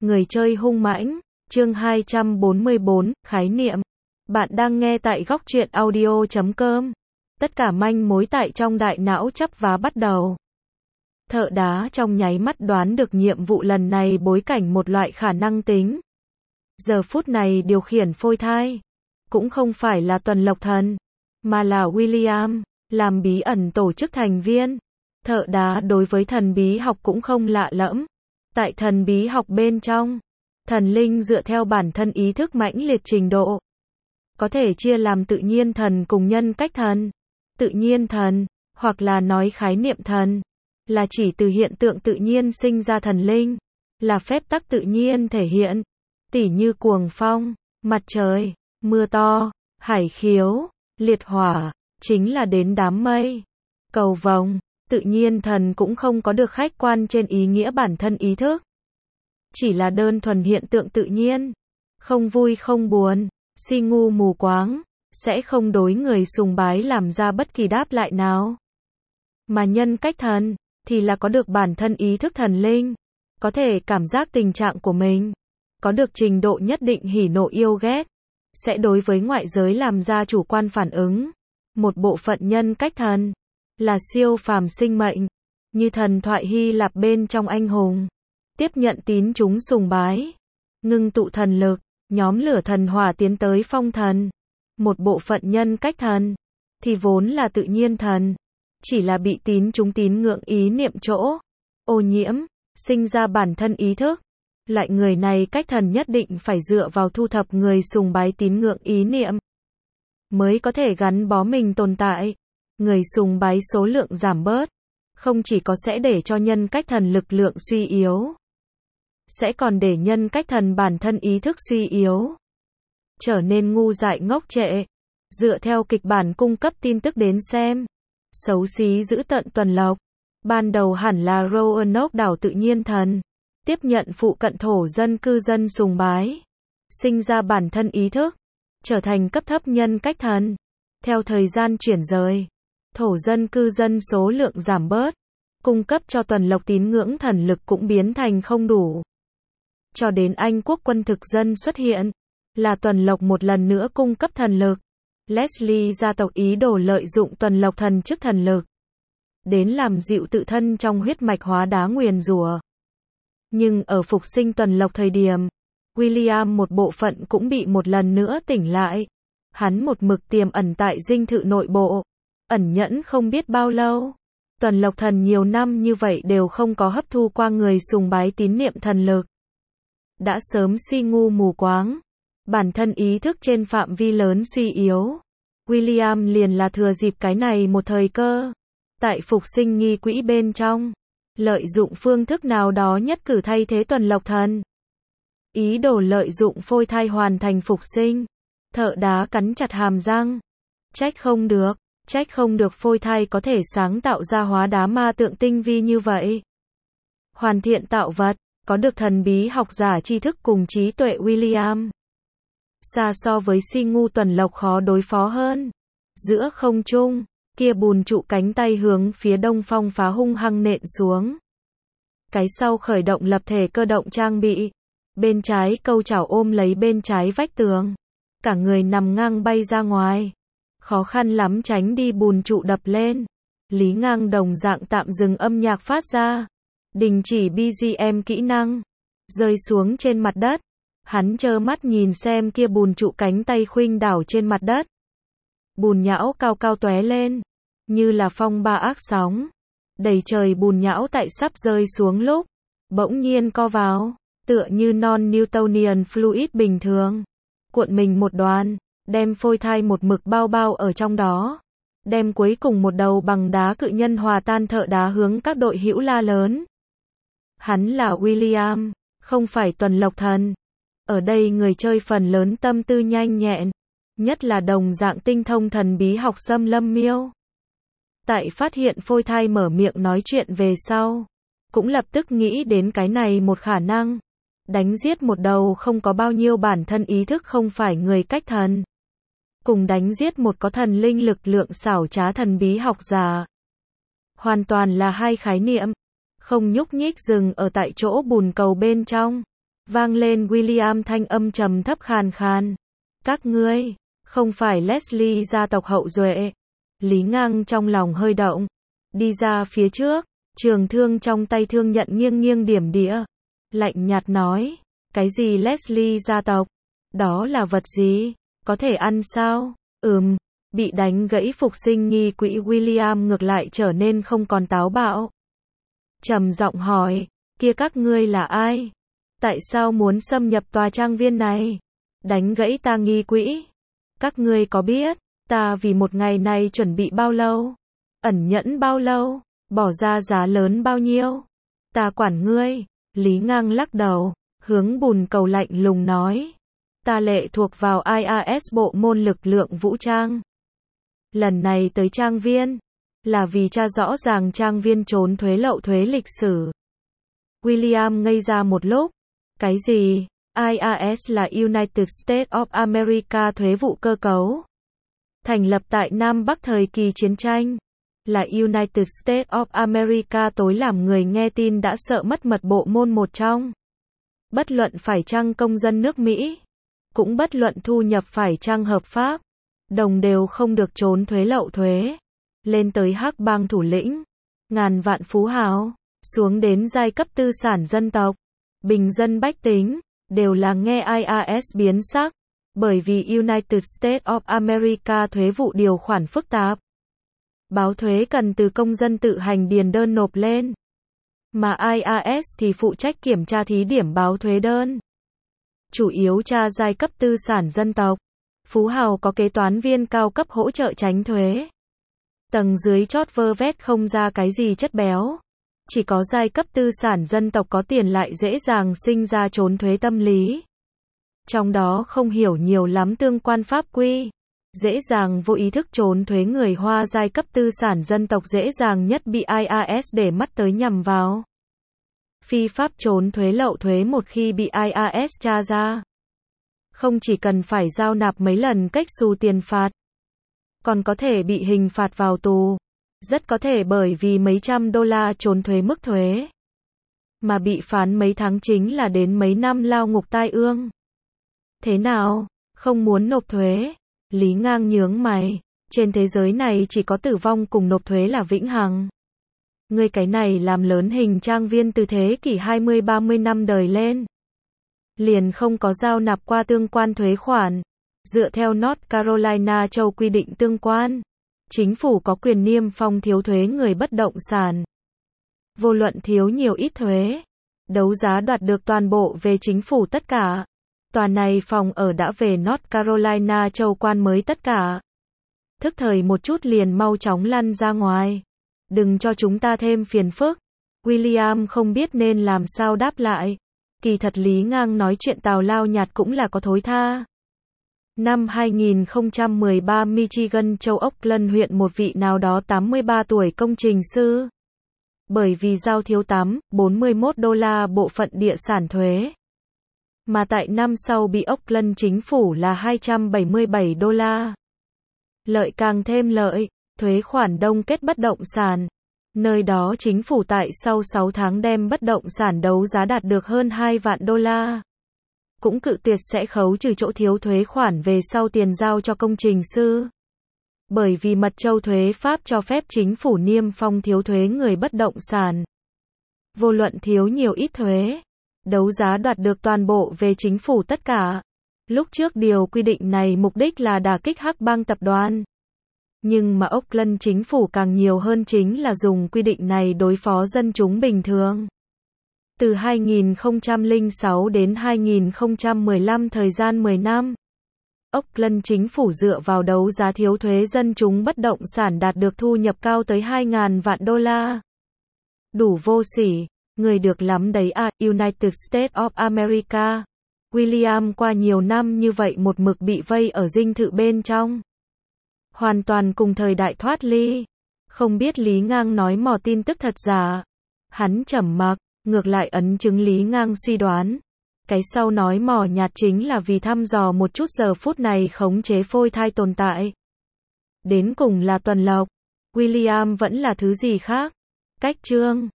Người chơi hung mãnh, chương 244, khái niệm. Bạn đang nghe tại góc truyện audio.com. Tất cả manh mối tại trong đại não chắp vá bắt đầu. Thợ đá trong nháy mắt đoán được nhiệm vụ lần này bối cảnh một loại khả năng tính. Giờ phút này điều khiển phôi thai, cũng không phải là Tuần Lộc Thần, mà là William, làm bí ẩn tổ chức thành viên. Thợ đá đối với thần bí học cũng không lạ lẫm. Tại thần bí học bên trong, thần linh dựa theo bản thân ý thức mãnh liệt trình độ, có thể chia làm tự nhiên thần cùng nhân cách thần. Tự nhiên thần, hoặc là nói khái niệm thần, là chỉ từ hiện tượng tự nhiên sinh ra thần linh, là phép tắc tự nhiên thể hiện, tỉ như cuồng phong, mặt trời, mưa to, hải khiếu, liệt hỏa, chính là đến đám mây, cầu vồng. Tự nhiên thần cũng không có được khách quan trên ý nghĩa bản thân ý thức, chỉ là đơn thuần hiện tượng tự nhiên, không vui không buồn, si ngu mù quáng, sẽ không đối người sùng bái làm ra bất kỳ đáp lại nào. Mà nhân cách thần, thì là có được bản thân ý thức thần linh, có thể cảm giác tình trạng của mình, có được trình độ nhất định hỉ nộ yêu ghét, sẽ đối với ngoại giới làm ra chủ quan phản ứng. Một bộ phận nhân cách thần, là siêu phàm sinh mệnh, như thần thoại Hy Lạp bên trong anh hùng, tiếp nhận tín chúng sùng bái, ngưng tụ thần lực, nhóm lửa thần hỏa tiến tới phong thần. Một bộ phận nhân cách thần, thì vốn là tự nhiên thần, chỉ là bị tín chúng tín ngưỡng ý niệm chỗ ô nhiễm, sinh ra bản thân ý thức. Loại người này cách thần nhất định phải dựa vào thu thập người sùng bái tín ngưỡng ý niệm, mới có thể gắn bó mình tồn tại. Người sùng bái số lượng giảm bớt, không chỉ có sẽ để cho nhân cách thần lực lượng suy yếu, sẽ còn để nhân cách thần bản thân ý thức suy yếu, trở nên ngu dại ngốc trệ. Dựa theo kịch bản cung cấp tin tức đến xem, xấu xí dữ tợn Tuần Lộc, ban đầu hẳn là Roanoke đảo tự nhiên thần, tiếp nhận phụ cận thổ dân cư dân sùng bái, sinh ra bản thân ý thức, trở thành cấp thấp nhân cách thần. Theo thời gian chuyển rời, thổ dân cư dân số lượng giảm bớt, cung cấp cho Tuần Lộc tín ngưỡng thần lực cũng biến thành không đủ. Cho đến Anh quốc quân thực dân xuất hiện, là Tuần Lộc một lần nữa cung cấp thần lực. Leslie gia tộc ý đồ lợi dụng Tuần Lộc thần chức thần lực, đến làm dịu tự thân trong huyết mạch hóa đá nguyền rủa. Nhưng ở phục sinh Tuần Lộc thời điểm, William một bộ phận cũng bị một lần nữa tỉnh lại. Hắn một mực tiềm ẩn tại dinh thự nội bộ, ẩn nhẫn không biết bao lâu. Tuần Lộc thần nhiều năm như vậy đều không có hấp thu qua người sùng bái tín niệm thần lực, đã sớm si ngu mù quáng, bản thân ý thức trên phạm vi lớn suy yếu. William liền là thừa dịp cái này một thời cơ, tại phục sinh nghi quỹ bên trong, lợi dụng phương thức nào đó nhất cử thay thế Tuần Lộc thần, ý đồ lợi dụng phôi thai hoàn thành phục sinh. Thợ đá cắn chặt hàm răng, trách không được phôi thai có thể sáng tạo ra hóa đá ma tượng tinh vi như vậy. Hoàn thiện tạo vật, có được thần bí học giả tri thức cùng trí tuệ William, xa so với si ngu Tuần Lộc khó đối phó hơn. Giữa không trung, kia bùn trụ cánh tay hướng phía đông phong phá hung hăng nện xuống. Cái sau khởi động lập thể cơ động trang bị, bên trái câu chảo ôm lấy bên trái vách tường, cả người nằm ngang bay ra ngoài, khó khăn lắm tránh đi bùn trụ đập lên. Lý Ngang đồng dạng tạm dừng âm nhạc phát ra, đình chỉ BGM kỹ năng, rơi xuống trên mặt đất. Hắn trơ mắt nhìn xem kia bùn trụ cánh tay khuynh đảo trên mặt đất. Bùn nhão cao cao tóe lên, như là phong ba ác sóng. Đầy trời bùn nhão tại sắp rơi xuống lúc, bỗng nhiên co vào, tựa như non-Newtonian fluid bình thường, cuộn mình một đoàn, đem phôi thai một mực bao bao ở trong đó. Đem cuối cùng một đầu bằng đá cự nhân hòa tan. Thợ đá hướng các đội hữu la lớn. Hắn là William, không phải Tuần Lộc thần. Ở đây người chơi phần lớn tâm tư nhanh nhẹn, nhất là đồng dạng tinh thông thần bí học Xâm Lâm Miêu. Tại phát hiện phôi thai mở miệng nói chuyện về sau, cũng lập tức nghĩ đến cái này một khả năng. Đánh giết một đầu không có bao nhiêu bản thân ý thức không phải người cách thần, cùng đánh giết một có thần linh lực lượng xảo trá thần bí học giả, hoàn toàn là hai khái niệm. Không nhúc nhích dừng ở tại chỗ bùn cầu bên trong, Vang lên William thanh âm trầm thấp khàn khàn. Các ngươi, không phải Leslie gia tộc hậu duệ. Lý Ngang trong lòng hơi động. Đi ra phía trước, trường thương trong tay thương nhận nghiêng nghiêng điểm đĩa. Lạnh nhạt nói, cái gì Leslie gia tộc? Đó là vật gì? Có thể ăn sao? Bị đánh gãy phục sinh nghi quỹ William ngược lại trở nên không còn táo bạo. Trầm giọng hỏi, kia các ngươi là ai? Tại sao muốn xâm nhập tòa trang viên này? Đánh gãy ta nghi quỹ. Các ngươi có biết, ta vì một ngày này chuẩn bị bao lâu? Ẩn nhẫn bao lâu? Bỏ ra giá lớn bao nhiêu? Ta quản ngươi. Lý Ngang lắc đầu, hướng Bùn Cầu lạnh lùng nói. Ta lệ thuộc vào IAS bộ môn lực lượng vũ trang. Lần này tới trang viên, là vì tra rõ ràng trang viên trốn thuế lậu thuế lịch sử. William ngây ra một lúc. Cái gì? IAS là United States of America thuế vụ cơ cấu. Thành lập tại Nam Bắc thời kỳ chiến tranh. Là United States of America tối làm người nghe tin đã sợ mất mật bộ môn một trong. Bất luận phải chăng công dân nước Mỹ, cũng bất luận thu nhập phải chăng hợp pháp, đồng đều không được trốn thuế lậu thuế. Lên tới hắc bang thủ lĩnh, ngàn vạn phú hào, xuống đến giai cấp tư sản dân tộc, bình dân bách tính, đều là nghe IRS biến sắc, bởi vì United States of America thuế vụ điều khoản phức tạp. Báo thuế cần từ công dân tự hành điền đơn nộp lên, mà IRS thì phụ trách kiểm tra thí điểm báo thuế đơn. Chủ yếu tra giai cấp tư sản dân tộc, phú hào có kế toán viên cao cấp hỗ trợ tránh thuế. Tầng dưới chót vơ vét không ra cái gì chất béo. Chỉ có giai cấp tư sản dân tộc có tiền lại dễ dàng sinh ra trốn thuế tâm lý. Trong đó không hiểu nhiều lắm tương quan pháp quy. Dễ dàng vô ý thức trốn thuế người Hoa giai cấp tư sản dân tộc dễ dàng nhất bị IRS để mắt tới nhằm vào. Phi pháp trốn thuế lậu thuế một khi bị IRS tra ra. Không chỉ cần phải giao nạp mấy lần cách xù tiền phạt, còn có thể bị hình phạt vào tù. Rất có thể bởi vì mấy trăm đô la trốn thuế mức thuế, mà bị phán mấy tháng chính là đến mấy năm lao ngục tai ương. Thế nào, không muốn nộp thuế? Lý Ngang nhướng mày. Trên thế giới này chỉ có tử vong cùng nộp thuế là vĩnh hằng. Ngươi cái này làm lớn hình trang viên từ thế kỷ 20-30 năm đời lên, liền không có giao nạp qua tương quan thuế khoản. Dựa theo North Carolina châu quy định tương quan, chính phủ có quyền niêm phong thiếu thuế người bất động sản. Vô luận thiếu nhiều ít thuế, đấu giá đoạt được toàn bộ về chính phủ tất cả. Tòa này phòng ở đã về North Carolina châu quan mới tất cả. Thức thời một chút liền mau chóng lăn ra ngoài. Đừng cho chúng ta thêm phiền phức. William không biết nên làm sao đáp lại. Kỳ thật Lý Ngang nói chuyện tào lao nhạt cũng là có thối tha. Năm 2013 Michigan châu Oakland huyện một vị nào đó 83 tuổi công trình sư. Bởi vì giao thiếu 41 đô la bộ phận địa sản thuế. Mà tại năm sau bị Oakland chính phủ là 277 đô la. Lợi càng thêm lợi, thuế khoản đông kết bất động sản. Nơi đó chính phủ tại sau 6 tháng đem bất động sản đấu giá đạt được hơn 2 vạn đô la. Cũng cự tuyệt sẽ khấu trừ chỗ thiếu thuế khoản về sau tiền giao cho công trình sư. Bởi vì mật châu thuế Pháp cho phép chính phủ niêm phong thiếu thuế người bất động sản. Vô luận thiếu nhiều ít thuế, đấu giá đoạt được toàn bộ về chính phủ tất cả. Lúc trước điều quy định này mục đích là đả kích hắc bang tập đoàn. Nhưng mà Oakland chính phủ càng nhiều hơn chính là dùng quy định này đối phó dân chúng bình thường. Từ 2006 đến 2015 thời gian 10 năm, Oakland chính phủ dựa vào đấu giá thiếu thuế dân chúng bất động sản đạt được thu nhập cao tới 2.000 vạn đô la. Đủ vô sỉ, người được lắm đấy à, United States of America. William qua nhiều năm như vậy một mực bị vây ở dinh thự bên trong. Hoàn toàn cùng thời đại thoát ly. Không biết Lý Ngang nói mò tin tức thật giả. Hắn trầm mặc, ngược lại ấn chứng Lý Ngang suy đoán. Cái sau nói mò nhạt chính là vì thăm dò một chút giờ phút này khống chế phôi thai tồn tại. Đến cùng là tuần lộc. William vẫn là thứ gì khác. Cách chương